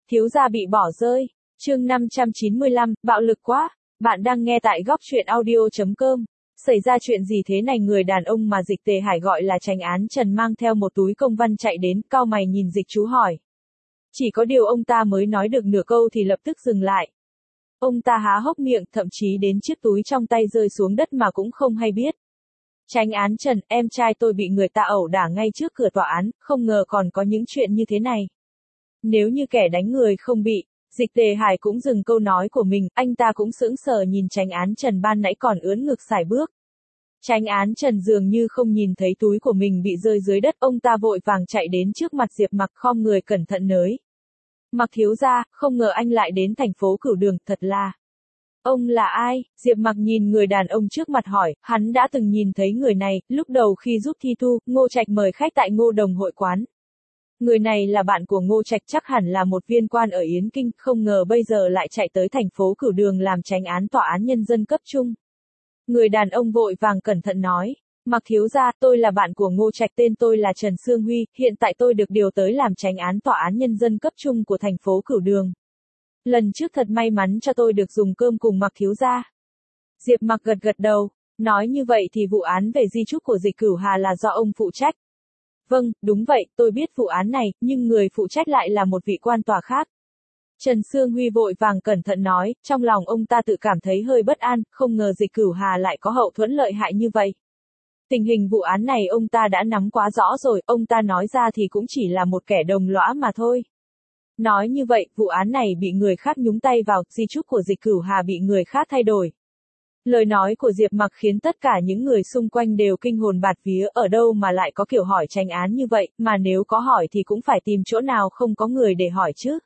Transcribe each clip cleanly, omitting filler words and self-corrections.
Thiếu gia bị bỏ rơi. Chương 595, bạo lực quá. Bạn đang nghe tại góc truyện audio.com. Xảy ra chuyện gì thế này? Người đàn ông mà Dịch Tề Hải gọi là Chánh Án Trần mang theo một túi công văn chạy đến, cau mày nhìn Dịch Chú hỏi. Chỉ có điều ông ta mới nói được nửa câu thì lập tức dừng lại. Ông ta há hốc miệng, thậm chí đến chiếc túi trong tay rơi xuống đất mà cũng không hay biết. Chánh Án Trần, em trai tôi bị người ta ẩu đả ngay trước cửa tòa án, không ngờ còn có những chuyện như thế này. Nếu như kẻ đánh người không bị, Dịch Tề Hải cũng dừng câu nói của mình, anh ta cũng sững sờ nhìn Chánh Án Trần ban nãy còn ưỡn ngực sải bước. Chánh Án Trần dường như không nhìn thấy túi của mình bị rơi dưới đất, ông ta vội vàng chạy đến trước mặt Diệp Mặc, khom người cẩn thận nới. Mặc thiếu gia, không ngờ anh lại đến thành phố Cửu Đường, thật là. Ông là ai? Diệp Mặc nhìn người đàn ông trước mặt hỏi, hắn đã từng nhìn thấy người này, lúc đầu khi giúp thi thu, Ngô Trạch mời khách tại Ngô Đồng hội quán. Người này là bạn của Ngô Trạch, chắc hẳn là một viên quan ở Yến Kinh, không ngờ bây giờ lại chạy tới thành phố Cửu Đường làm chánh án tòa án nhân dân cấp trung. Người đàn ông vội vàng cẩn thận nói, Mặc thiếu gia, tôi là bạn của Ngô Trạch, tên tôi là Trần Sương Huy, hiện tại tôi được điều tới làm chánh án tòa án nhân dân cấp trung của thành phố Cửu Đường. Lần trước thật may mắn cho tôi được dùng cơm cùng Mặc thiếu gia. Diệp Mặc gật gật đầu, nói như vậy thì vụ án về di chúc của Dịch Cửu Hà là do ông phụ trách. Vâng, đúng vậy, tôi biết vụ án này, nhưng người phụ trách lại là một vị quan tòa khác. Trần Sương Huy vội vàng cẩn thận nói, trong lòng ông ta tự cảm thấy hơi bất an, không ngờ Dịch Cửu Hà lại có hậu thuẫn lợi hại như vậy. Tình hình vụ án này ông ta đã nắm quá rõ rồi, ông ta nói ra thì cũng chỉ là một kẻ đồng lõa mà thôi. Nói như vậy, vụ án này bị người khác nhúng tay vào, di chúc của Dịch Cửu Hà bị người khác thay đổi. Lời nói của Diệp Mặc khiến tất cả những người xung quanh đều kinh hồn bạt vía, ở đâu mà lại có kiểu hỏi chánh án như vậy, mà nếu có hỏi thì cũng phải tìm chỗ nào không có người để hỏi chứ.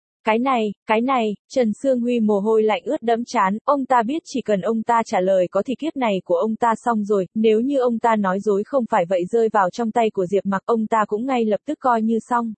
Cái này, Trần Sương Huy mồ hôi lạnh ướt đẫm trán, ông ta biết chỉ cần ông ta trả lời có thì kiếp này của ông ta xong rồi, nếu như ông ta nói dối không phải vậy rơi vào trong tay của Diệp Mặc ông ta cũng ngay lập tức coi như xong.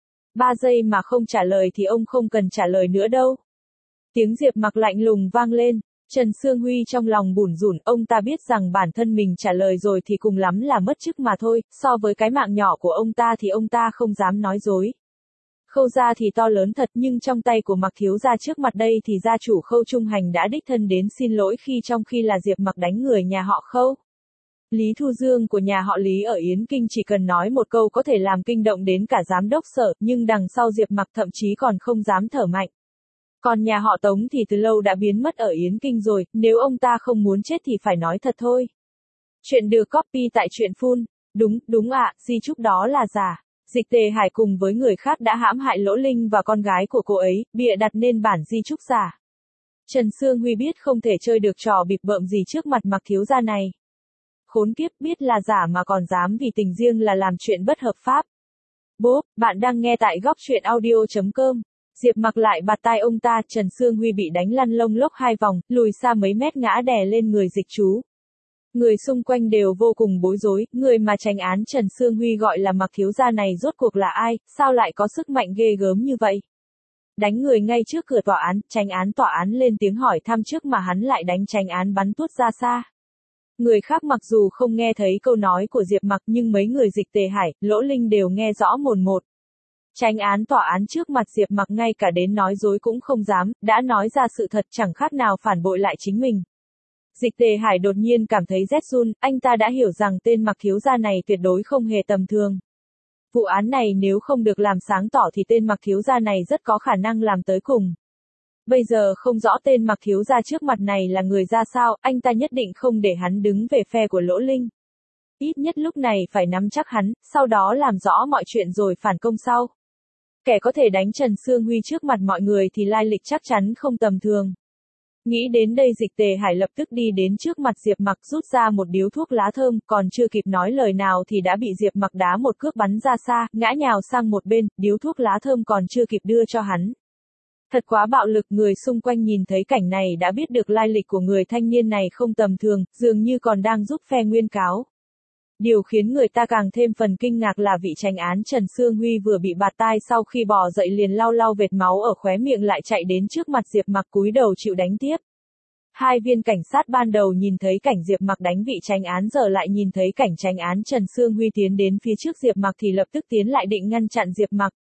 3 giây mà không trả lời thì ông không cần trả lời nữa đâu. Tiếng Diệp Mặc lạnh lùng vang lên. Trần Sương Huy trong lòng bủn rủn, ông ta biết rằng bản thân mình trả lời rồi thì cùng lắm là mất chức mà thôi, so với cái mạng nhỏ của ông ta thì ông ta không dám nói dối. Khâu gia thì to lớn thật, nhưng trong tay của Mặc thiếu gia trước mặt đây thì gia chủ Khâu Trung Hành đã đích thân đến xin lỗi trong khi là Diệp Mặc đánh người nhà họ Khâu. Lý Thu Dương của nhà họ Lý ở Yến Kinh chỉ cần nói một câu có thể làm kinh động đến cả giám đốc sở, nhưng đằng sau Diệp Mặc thậm chí còn không dám thở mạnh. Còn nhà họ Tống thì từ lâu đã biến mất ở Yến Kinh rồi, nếu ông ta không muốn chết thì phải nói thật thôi. Chuyện được copy tại truyện Phun. Đúng ạ, di chúc đó là giả. Dịch Tề Hải cùng với người khác đã hãm hại Lỗ Linh và con gái của cô ấy, bịa đặt nên bản di chúc giả. Trần Sương Huy biết không thể chơi được trò bịp bợm gì trước mặt Mặc thiếu gia này. Khốn kiếp, biết là giả mà còn dám vì tình riêng là làm chuyện bất hợp pháp. Bốp, bạn đang nghe tại góc truyện audio.com. Diệp Mặc lại bạt tai ông ta, Trần Sương Huy bị đánh lăn lông lốc 2 vòng, lùi xa mấy mét ngã đè lên người Dịch Chú. Người xung quanh đều vô cùng bối rối, người mà chánh án Trần Sương Huy gọi là Mặc thiếu gia này rốt cuộc là ai, sao lại có sức mạnh ghê gớm như vậy? Đánh người ngay trước cửa tòa án, chánh án tòa án lên tiếng hỏi thăm trước mà hắn lại đánh chánh án bắn tuốt ra xa. Người khác mặc dù không nghe thấy câu nói của Diệp Mặc nhưng mấy người Dịch Tề Hải, Lỗ Linh đều nghe rõ mồn một. Chánh án tòa án trước mặt Diệp Mặc ngay cả đến nói dối cũng không dám, đã nói ra sự thật chẳng khác nào phản bội lại chính mình. Dịch Tề Hải đột nhiên cảm thấy rét run, anh ta đã hiểu rằng tên Mặc thiếu gia này tuyệt đối không hề tầm thường. Vụ án này nếu không được làm sáng tỏ thì tên Mặc thiếu gia này rất có khả năng làm tới cùng. Bây giờ không rõ tên Mặc thiếu gia trước mặt này là người ra sao, anh ta nhất định không để hắn đứng về phe của Lỗ Linh. Ít nhất lúc này phải nắm chắc hắn, sau đó làm rõ mọi chuyện rồi phản công sau. Kẻ có thể đánh Trần Sương Huy trước mặt mọi người thì lai lịch chắc chắn không tầm thường. Nghĩ đến đây Dịch Tề Hải lập tức đi đến trước mặt Diệp Mặc rút ra một điếu thuốc lá thơm, còn chưa kịp nói lời nào thì đã bị Diệp Mặc đá một cước bắn ra xa, ngã nhào sang một bên, điếu thuốc lá thơm còn chưa kịp đưa cho hắn. Thật quá bạo lực, người xung quanh nhìn thấy cảnh này đã biết được lai lịch của người thanh niên này không tầm thường, dường như còn đang giúp phe nguyên cáo. Điều khiến người ta càng thêm phần kinh ngạc là vị chánh án Trần Sương Huy vừa bị bạt tai sau khi bò dậy liền lau lau vệt máu ở khóe miệng lại chạy đến trước mặt Diệp Mặc cúi đầu chịu đánh tiếp. Hai viên cảnh sát ban đầu nhìn thấy cảnh Diệp Mặc đánh vị chánh án giờ lại nhìn thấy cảnh chánh án Trần Sương Huy tiến đến phía trước Diệp Mặc thì lập tức tiến lại định ngăn chặn Diệp Mặc.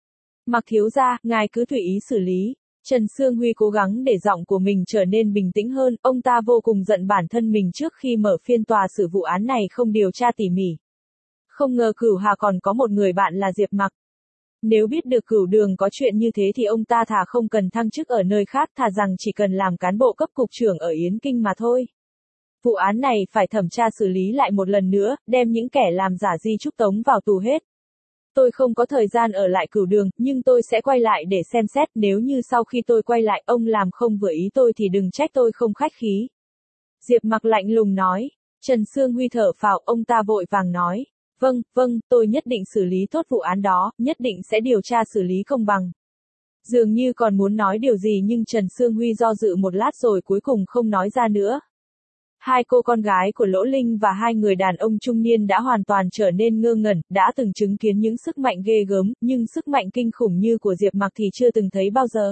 Mạc thiếu gia, ngài cứ tùy ý xử lý. Trần Sương Huy cố gắng để giọng của mình trở nên bình tĩnh hơn, ông ta vô cùng giận bản thân mình trước khi mở phiên tòa xử vụ án này không điều tra tỉ mỉ. Không ngờ Cửu Hà còn có một người bạn là Diệp Mặc. Nếu biết được Cửu Đường có chuyện như thế thì ông ta thà không cần thăng chức ở nơi khác, thà rằng chỉ cần làm cán bộ cấp cục trưởng ở Yến Kinh mà thôi. Vụ án này phải thẩm tra xử lý lại một lần nữa, đem những kẻ làm giả di chúc tống vào tù hết. Tôi không có thời gian ở lại Cửu Đường, nhưng tôi sẽ quay lại để xem xét, nếu như sau khi tôi quay lại ông làm không vừa ý tôi thì đừng trách tôi không khách khí. Diệp Mặc lạnh lùng nói. Trần Sương Huy thở phào, ông ta vội vàng nói. Vâng, tôi nhất định xử lý tốt vụ án đó, nhất định sẽ điều tra xử lý công bằng. Dường như còn muốn nói điều gì nhưng Trần Sương Huy do dự một lát rồi cuối cùng không nói ra nữa. Hai cô con gái của Lỗ Linh và hai người đàn ông trung niên đã hoàn toàn trở nên ngơ ngẩn, đã từng chứng kiến những sức mạnh ghê gớm, nhưng sức mạnh kinh khủng như của Diệp Mặc thì chưa từng thấy bao giờ.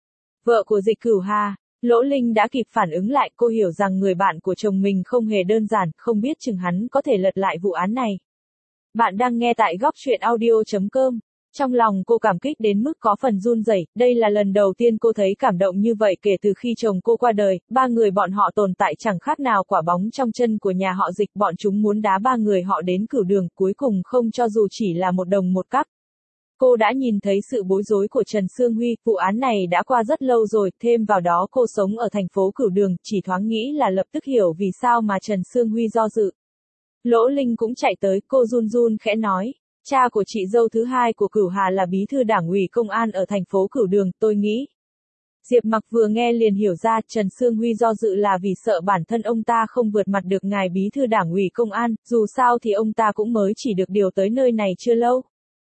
Vợ của Dịch Cửu Hà, Lỗ Linh đã kịp phản ứng lại, cô hiểu rằng người bạn của chồng mình không hề đơn giản, không biết chừng hắn có thể lật lại vụ án này. Bạn đang nghe tại góc truyện audio.com. Trong lòng cô cảm kích đến mức có phần run rẩy, đây là lần đầu tiên cô thấy cảm động như vậy kể từ khi chồng cô qua đời, ba người bọn họ tồn tại chẳng khác nào quả bóng trong chân của nhà họ Dịch, bọn chúng muốn đá ba người họ đến Cửu Đường, cuối cùng không cho dù chỉ là một đồng một cắc. Cô đã nhìn thấy sự bối rối của Trần Sương Huy, vụ án này đã qua rất lâu rồi, thêm vào đó cô sống ở thành phố Cửu Đường, chỉ thoáng nghĩ là lập tức hiểu vì sao mà Trần Sương Huy do dự. Lỗ Linh cũng chạy tới, cô run run khẽ nói. Cha của chị dâu thứ hai của Cửu Hà là bí thư đảng ủy công an ở thành phố Cửu Đường, tôi nghĩ. Diệp Mặc vừa nghe liền hiểu ra, Trần Sương Huy do dự là vì sợ bản thân ông ta không vượt mặt được ngài bí thư đảng ủy công an, dù sao thì ông ta cũng mới chỉ được điều tới nơi này chưa lâu.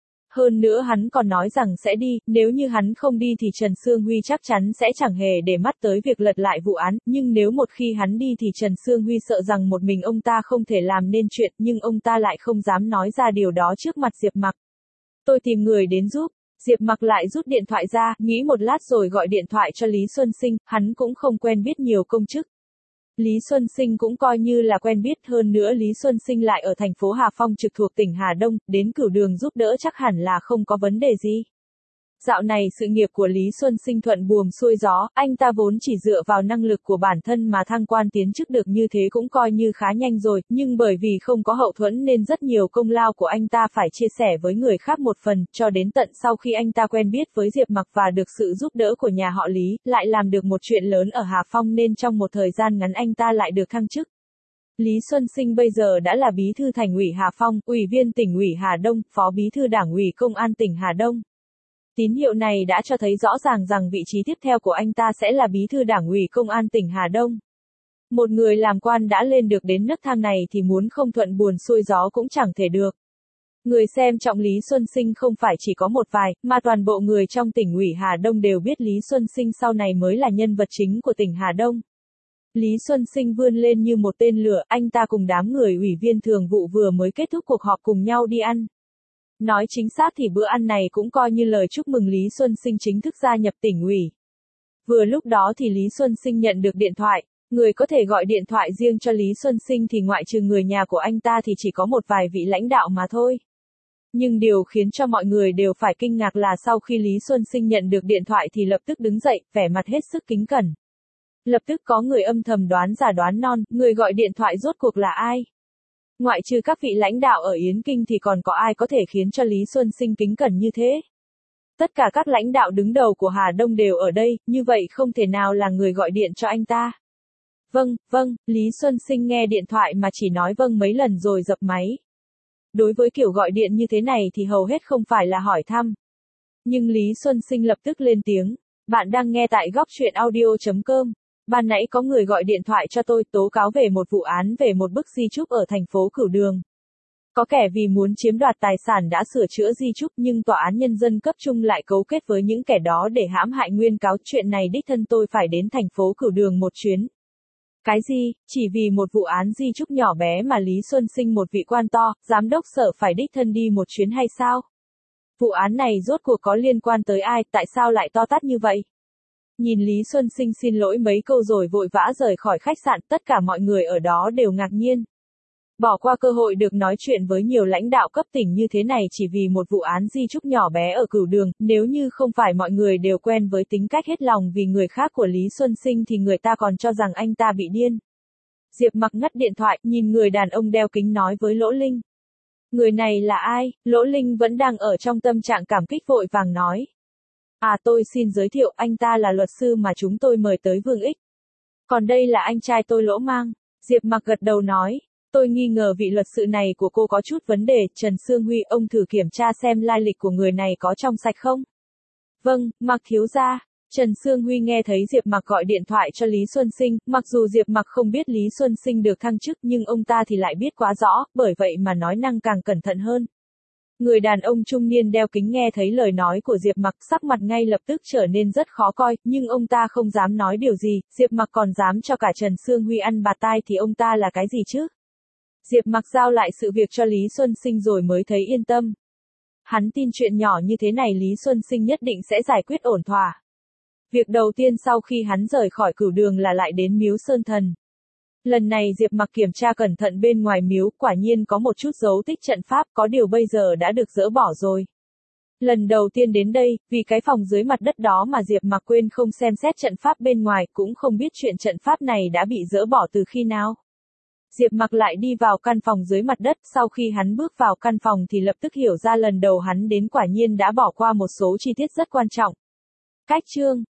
Hơn nữa hắn còn nói rằng sẽ đi, nếu như hắn không đi thì Trần Sương Huy chắc chắn sẽ chẳng hề để mắt tới việc lật lại vụ án, nhưng nếu một khi hắn đi thì Trần Sương Huy sợ rằng một mình ông ta không thể làm nên chuyện, nhưng ông ta lại không dám nói ra điều đó trước mặt Diệp Mặc. Tôi tìm người đến giúp. Diệp Mặc lại rút điện thoại ra, nghĩ một lát rồi gọi điện thoại cho Lý Xuân Sinh, hắn cũng không quen biết nhiều công chức. Lý Xuân Sinh cũng coi như là quen biết, hơn nữa Lý Xuân Sinh lại ở thành phố Hà Phong trực thuộc tỉnh Hà Đông, đến Cửu Đường giúp đỡ chắc hẳn là không có vấn đề gì. Dạo này sự nghiệp của Lý Xuân Sinh thuận buồm xuôi gió, anh ta vốn chỉ dựa vào năng lực của bản thân mà thăng quan tiến chức được như thế cũng coi như khá nhanh rồi, nhưng bởi vì không có hậu thuẫn nên rất nhiều công lao của anh ta phải chia sẻ với người khác một phần, cho đến tận sau khi anh ta quen biết với Diệp Mặc và được sự giúp đỡ của nhà họ Lý, lại làm được một chuyện lớn ở Hà Phong nên trong một thời gian ngắn anh ta lại được thăng chức. Lý Xuân Sinh bây giờ đã là bí thư thành ủy Hà Phong, ủy viên tỉnh ủy Hà Đông, phó bí thư đảng ủy công an tỉnh Hà Đông. Tín hiệu này đã cho thấy rõ ràng rằng vị trí tiếp theo của anh ta sẽ là bí thư đảng ủy công an tỉnh Hà Đông. Một người làm quan đã lên được đến nấc thang này thì muốn không thuận buồm xuôi gió cũng chẳng thể được. Người xem trọng Lý Xuân Sinh không phải chỉ có một vài, mà toàn bộ người trong tỉnh ủy Hà Đông đều biết Lý Xuân Sinh sau này mới là nhân vật chính của tỉnh Hà Đông. Lý Xuân Sinh vươn lên như một tên lửa, anh ta cùng đám người ủy viên thường vụ vừa mới kết thúc cuộc họp cùng nhau đi ăn. Nói chính xác thì bữa ăn này cũng coi như lời chúc mừng Lý Xuân Sinh chính thức gia nhập tỉnh ủy. Vừa lúc đó thì Lý Xuân Sinh nhận được điện thoại, người có thể gọi điện thoại riêng cho Lý Xuân Sinh thì ngoại trừ người nhà của anh ta thì chỉ có một vài vị lãnh đạo mà thôi. Nhưng điều khiến cho mọi người đều phải kinh ngạc là sau khi Lý Xuân Sinh nhận được điện thoại thì lập tức đứng dậy, vẻ mặt hết sức kính cẩn. Lập tức có người âm thầm đoán giả đoán non, người gọi điện thoại rốt cuộc là ai? Ngoại trừ các vị lãnh đạo ở Yến Kinh thì còn có ai có thể khiến cho Lý Xuân Sinh kính cẩn như thế? Tất cả các lãnh đạo đứng đầu của Hà Đông đều ở đây, như vậy không thể nào là người gọi điện cho anh ta. Vâng, Lý Xuân Sinh nghe điện thoại mà chỉ nói vâng mấy lần rồi dập máy. Đối với kiểu gọi điện như thế này thì hầu hết không phải là hỏi thăm. Nhưng Lý Xuân Sinh lập tức lên tiếng. Bạn đang nghe tại góc truyện audio.com. Ban nãy có người gọi điện thoại cho tôi tố cáo về một vụ án về một bức di chúc ở thành phố Cửu Đường. Có kẻ vì muốn chiếm đoạt tài sản đã sửa chữa di chúc nhưng tòa án nhân dân cấp trung lại cấu kết với những kẻ đó để hãm hại nguyên cáo. Chuyện này đích thân tôi phải đến thành phố Cửu Đường một chuyến. Cái gì, chỉ vì một vụ án di chúc nhỏ bé mà Lý Xuân Sinh một vị quan to, giám đốc sở phải đích thân đi một chuyến hay sao? Vụ án này rốt cuộc có liên quan tới ai, tại sao lại to tát như vậy? Nhìn Lý Xuân Sinh xin lỗi mấy câu rồi vội vã rời khỏi khách sạn, tất cả mọi người ở đó đều ngạc nhiên. Bỏ qua cơ hội được nói chuyện với nhiều lãnh đạo cấp tỉnh như thế này chỉ vì một vụ án di chúc nhỏ bé ở Cửu Đường, nếu như không phải mọi người đều quen với tính cách hết lòng vì người khác của Lý Xuân Sinh thì người ta còn cho rằng anh ta bị điên. Diệp Mặc ngắt điện thoại, nhìn người đàn ông đeo kính nói với Lỗ Linh. Người này là ai? Lỗ Linh vẫn đang ở trong tâm trạng cảm kích vội vàng nói. Tôi xin giới thiệu, anh ta là luật sư mà chúng tôi mời tới Vương Ích. Còn đây là anh trai tôi Lỗ Mang. Diệp Mặc gật đầu nói. Tôi nghi ngờ vị luật sư này của cô có chút vấn đề, Trần Sương Huy, ông thử kiểm tra xem lai lịch của người này có trong sạch không? Vâng, Mặc thiếu gia. Trần Sương Huy nghe thấy Diệp Mặc gọi điện thoại cho Lý Xuân Sinh, mặc dù Diệp Mặc không biết Lý Xuân Sinh được thăng chức nhưng ông ta thì lại biết quá rõ, bởi vậy mà nói năng càng cẩn thận hơn. Người đàn ông trung niên đeo kính nghe thấy lời nói của Diệp Mặc, sắc mặt ngay lập tức trở nên rất khó coi, nhưng ông ta không dám nói điều gì, Diệp Mặc còn dám cho cả Trần Sương Huy ăn bạt tai thì ông ta là cái gì chứ? Diệp Mặc giao lại sự việc cho Lý Xuân Sinh rồi mới thấy yên tâm. Hắn tin chuyện nhỏ như thế này Lý Xuân Sinh nhất định sẽ giải quyết ổn thỏa. Việc đầu tiên sau khi hắn rời khỏi Cửu Đường là lại đến miếu Sơn Thần. Lần này Diệp Mặc kiểm tra cẩn thận bên ngoài miếu, quả nhiên có một chút dấu tích trận pháp, có điều bây giờ đã được dỡ bỏ rồi. Lần đầu tiên đến đây, vì cái phòng dưới mặt đất đó mà Diệp Mặc quên không xem xét trận pháp bên ngoài, cũng không biết chuyện trận pháp này đã bị dỡ bỏ từ khi nào. Diệp Mặc lại đi vào căn phòng dưới mặt đất, sau khi hắn bước vào căn phòng thì lập tức hiểu ra lần đầu hắn đến quả nhiên đã bỏ qua một số chi tiết rất quan trọng. Cách chương